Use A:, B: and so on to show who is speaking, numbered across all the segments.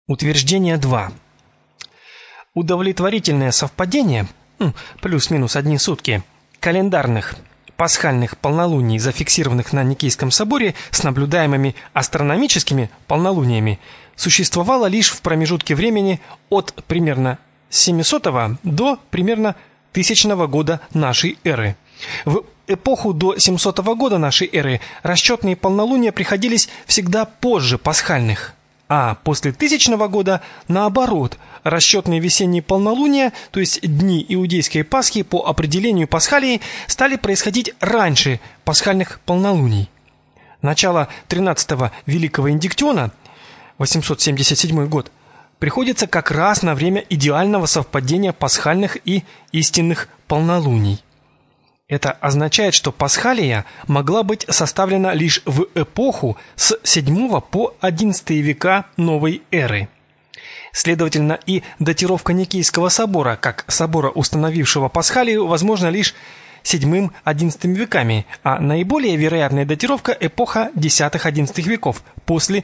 A: Утверждение 2. Удовлетворительное совпадение, плюс-минус одни сутки, календарных пасхальных полнолуний, зафиксированных на Никейском соборе, с наблюдаемыми астрономическими полнолуниями, существовало лишь в промежутке времени от примерно 700 до примерно 1000 года нашей эры. В эпоху до 700 года нашей эры расчетные полнолуния приходились всегда позже пасхальных. А после 1000 года, наоборот, расчетные весенние полнолуния, то есть дни иудейской Пасхи по определению Пасхалии, стали происходить раньше пасхальных полнолуний. Начало 13-го Великого Индиктиона, 877 год, приходится как раз на время идеального совпадения пасхальных и истинных полнолуний. Это означает, что Пасхалия могла быть составлена лишь в эпоху с 7 по 11 века новой эры. Следовательно, и датировка Никейского собора, как собора, установившего Пасхалию, возможна лишь 7-11 веками, а наиболее вероятная датировка – эпоха 10-11 веков, после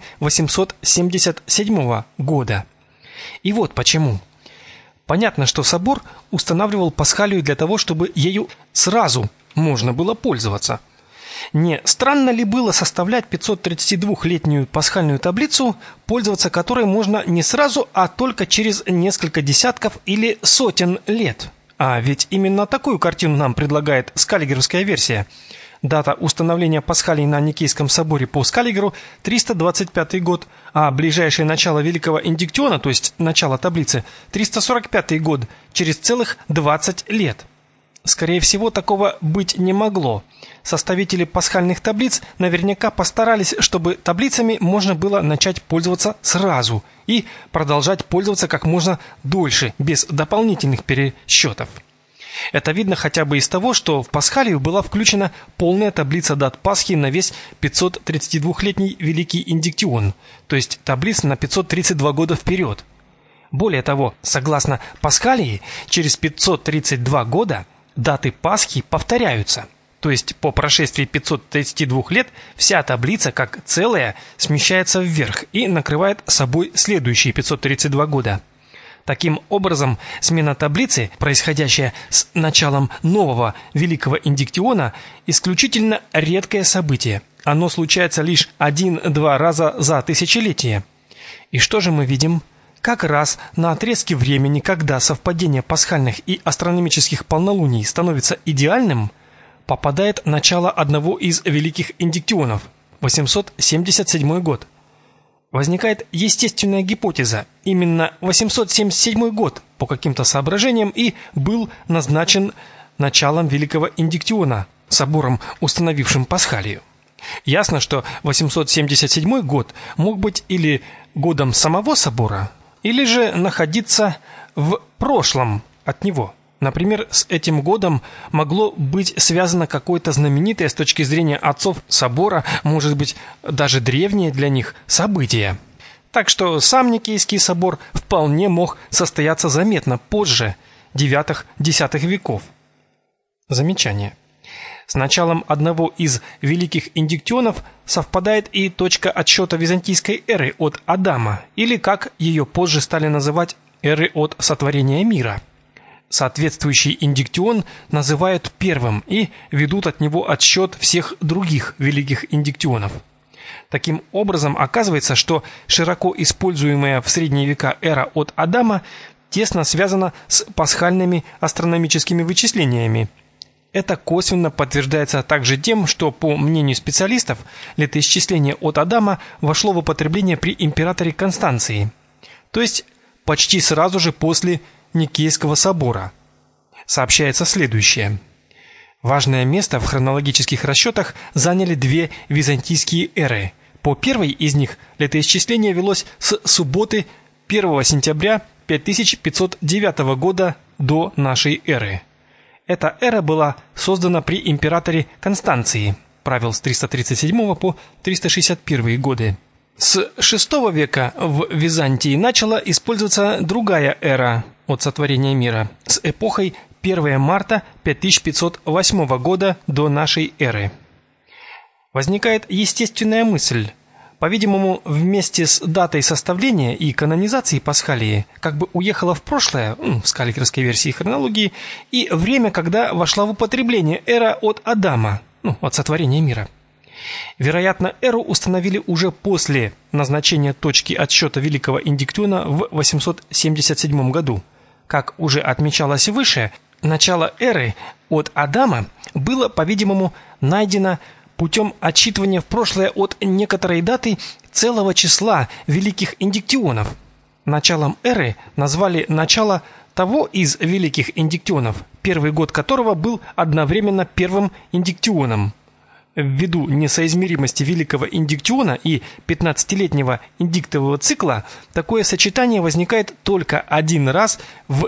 A: 877 года. И вот почему. Понятно, что собор устанавливал Пасхалию для того, чтобы ею сразу можно было пользоваться. Не странно ли было составлять 532-летнюю пасхальную таблицу, пользоваться которой можно не сразу, а только через несколько десятков или сотен лет? А ведь именно такую картину нам предлагает скаллигеровская версия. Дата установления Пасхалии на Никейском соборе по Скаллигеру – 325 год, а ближайшее начало Великого Индиктиона, то есть начало таблицы, 345 год, через целых 20 лет. Скорее всего, такого быть не могло. Составители пасхальных таблиц наверняка постарались, чтобы таблицами можно было начать пользоваться сразу и продолжать пользоваться как можно дольше, без дополнительных пересчетов. Это видно хотя бы из того, что в Пасхалию была включена полная таблица дат Пасхи на весь 532-летний Великий Индиктион, то есть таблиц на 532 года вперед. Более того, согласно Пасхалии, через 532 года даты Пасхи повторяются, то есть по прошествии 532 лет вся таблица как целая смещается вверх и накрывает собой следующие 532 года. Таким образом, смена таблицы, происходящая с началом нового Великого Индиктиона, исключительно редкое событие. Оно случается лишь 1-2 раза за тысячелетие. И что же мы видим? Как раз на отрезке времени, когда совпадение пасхальных и астрономических полнолуний становится идеальным, попадает начало одного из Великих Индиктионов, 877 год. Возникает естественная гипотеза. Именно 877 год по каким-то соображениям и был назначен началом Великого Индиктиона, собором, установившим Пасхалию. Ясно, что 877 год мог быть или годом самого собора, или же находиться в прошлом от него. Например, с этим годом могло быть связано какое-то знаменитое с точки зрения отцов собора, может быть, даже древнее для них событие. Так что сам Никейский собор вполне мог состояться заметно позже, 9-10 веков. Замечание. С началом одного из Великих Индиктионов совпадает и точка отсчета византийской эры от Адама, или, как ее позже стали называть, эры от сотворения мира. Соответствующий индиктион называют первым и ведут от него отсчет всех других великих индиктионов. Таким образом, оказывается, что широко используемая в средние века эра от Адама тесно связана с пасхальными астрономическими вычислениями. Это косвенно подтверждается также тем, что, по мнению специалистов, летоисчисление от Адама вошло в употребление при императоре Констанции, то есть почти сразу же после Никейского собора. Сообщается следующее. Важное место в хронологических расчетах заняли две византийские эры. По первой из них летоисчисление велось с субботы 1 сентября 5509 года до нашей эры. Эта эра была создана при императоре Констанции, правил с 337 по 361 годы. С VI века в Византии начала использоваться другая эра от сотворения мира с эпохой 1 марта 5508 года до нашей эры. Возникает естественная мысль, по-видимому, вместе с датой составления и канонизации Пасхалии как бы уехала в прошлое, в скаллигеровской версии хронологии, и время, когда вошла в употребление эра от Адама, от сотворения мира. Вероятно, эру установили уже после назначения точки отсчета Великого Индиктиона в 877 году. Как уже отмечалось выше, начало эры от Адама было, по-видимому, найдено путем отсчитывания в прошлое от некоторой даты целого числа великих индиктионов. Началом эры назвали начало того из великих индиктионов, первый год которого был одновременно первым индиктионом. Ввиду несоизмеримости великого индиктиона и 15-летнего индиктового цикла, такое сочетание возникает только один раз в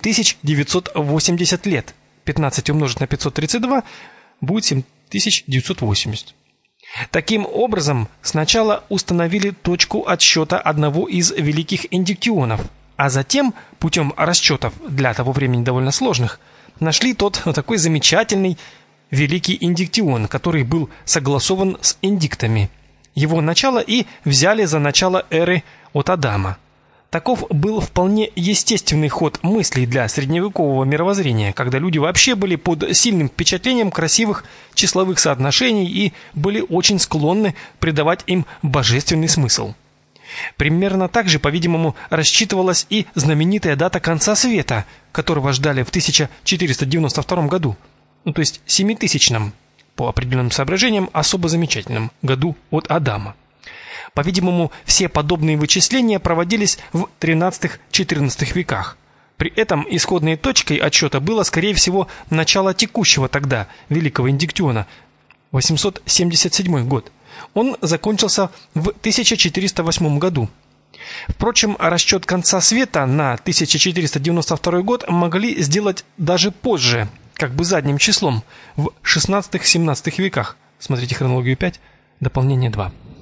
A: 7980 лет. 15 умножить на 532 будет 7980. Таким образом, сначала установили точку отсчета одного из великих индиктионов, а затем, путем расчетов, для того времени довольно сложных, нашли тот такой замечательный Великий Индиктион, который был согласован с индиктами. Его начало и взяли за начало эры от Адама. Таков был вполне естественный ход мыслей для средневекового мировоззрения, когда люди вообще были под сильным впечатлением красивых числовых соотношений и были очень склонны придавать им божественный смысл. Примерно так же, по-видимому, рассчитывалась и знаменитая дата конца света, которого ждали в 1492 году. То есть 7000-м, по определенным соображениям, особо замечательном году от Адама. По-видимому, все подобные вычисления проводились в XIII-XIV веках. При этом исходной точкой отсчета было, скорее всего, начало текущего тогда Великого Индиктиона, 877 год. Он закончился в 1408 году. Впрочем, расчет конца света на 1492 год могли сделать даже позже, как бы задним числом, в XVI-XVII веках. Смотрите хронологию 5, дополнение 2.